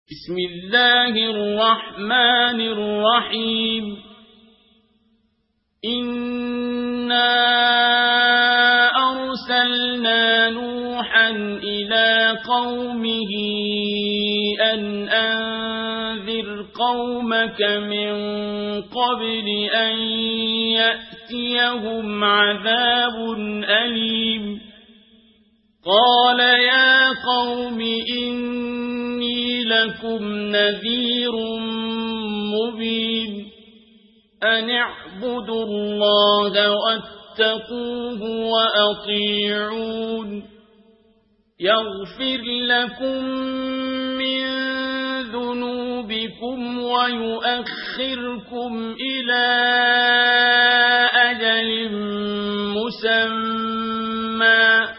بسم الله الرحمن الرحيم إنا أرسلنا نوحا إلى قومه أن أنذر قومك من قبل أن يأتيهم عذاب أليم قال يا قوم إني لكم نذير مبين أن اعبدوا الله واتقوه وأطيعون يغفر لكم من ذنوبكم ويؤخركم إلى أجل مسمى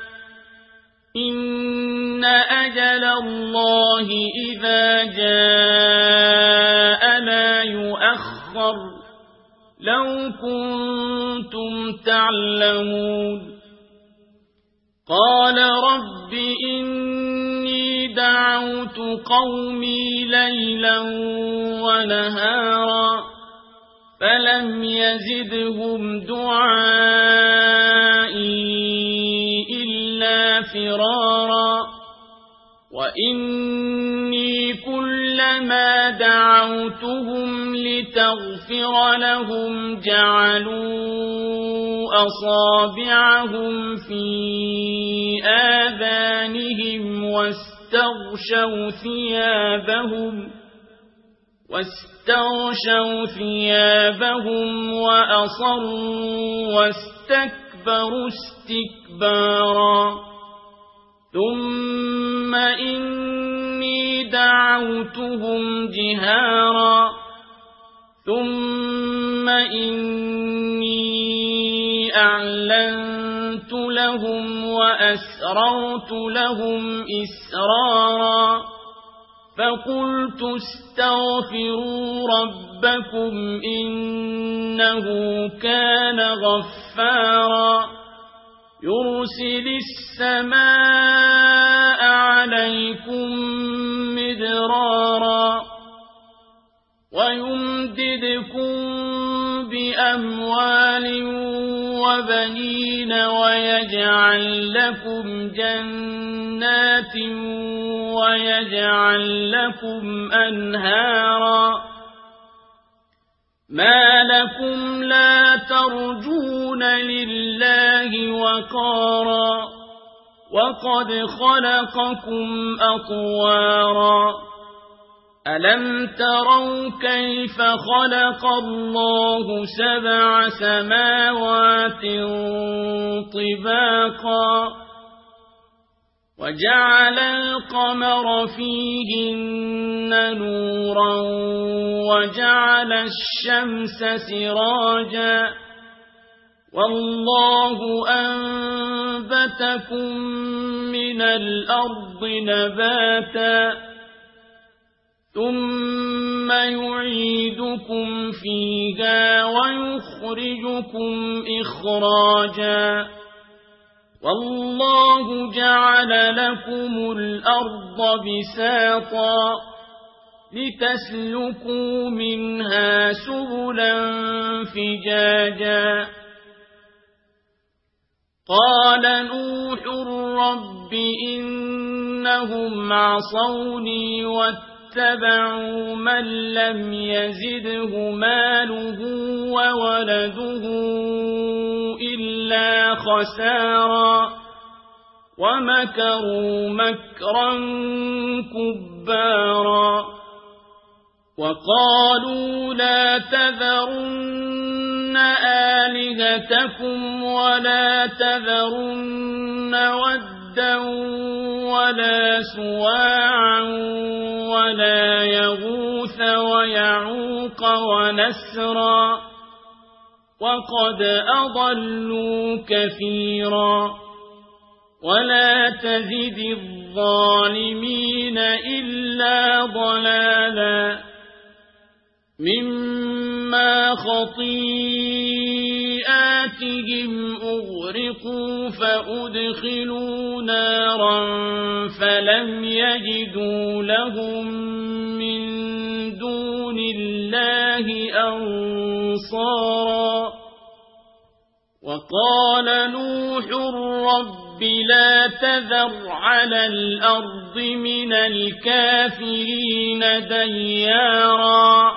إن أجل الله إذا جاء لا يؤخر لو كنتم تعلمون قال رب إني دعوت قومي ليلا ونهارا فلم يزدهم دعائي إلا فرارا وإني كلما دعوتهم لتغفر لهم جعلوا أصابعهم في آذانهم واستغشوا ثيابهم وأصروا واستكبروا استكبارا ثم إني دعوتهم جهارا ثم إني أعلنت لهم وأسررت لهم إسرارا فقلت استغفروا ربكم إنه كان غفارا يرسل السماء عليكم مدرارا ويمددكم بأموال وبنين ويجعل لكم جنات ويجعل لكم أنهارا ما لكم لا ترجون لله وقارا وقد خلقكم أطوارا ألم تروا كيف خلق الله 7 سماوات طباقا وجعل القمر فيهن نورا وجعل الشمس سراجا والله أنبتكم من الأرض نباتا ثم يعيدكم فيها ويخرجكم إخراجا والله جعل لكم الأرض بساطا لتسلكوا منها سبلا فجاجا قال نوح رب إنهم عصوني واتبعوا من لم يزده ماله وولده إلا خسارا ومكروا مكرا كبارا وقالوا لا تذرن آلهتكم ولا تذرن ودا ولا سواعا ولا يغوث ويعوق ونسرا وقد أضلوا كثيرا ولا تزد الظالمين إلا ضلالا مما خطيئاتهم أغرقوا فأدخلوا نارا فلم يجدوا لهم أنصارا وقال نوح رب لا تذر على الأرض من الكافرين ديارا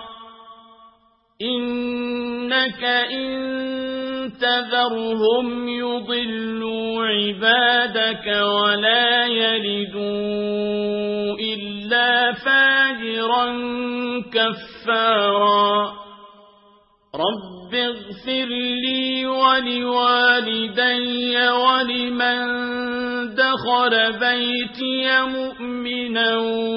إنك إن تذرهم يضلوا عبادك ولا يلدوا إلا فاجرا كفارا رب اغفر لي ولوالدي ولمن دخل بيتي مؤمنا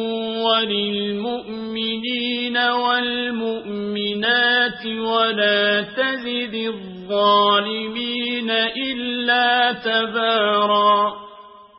وللمؤمنين والمؤمنات ولا تزد الظالمين إلا تبارا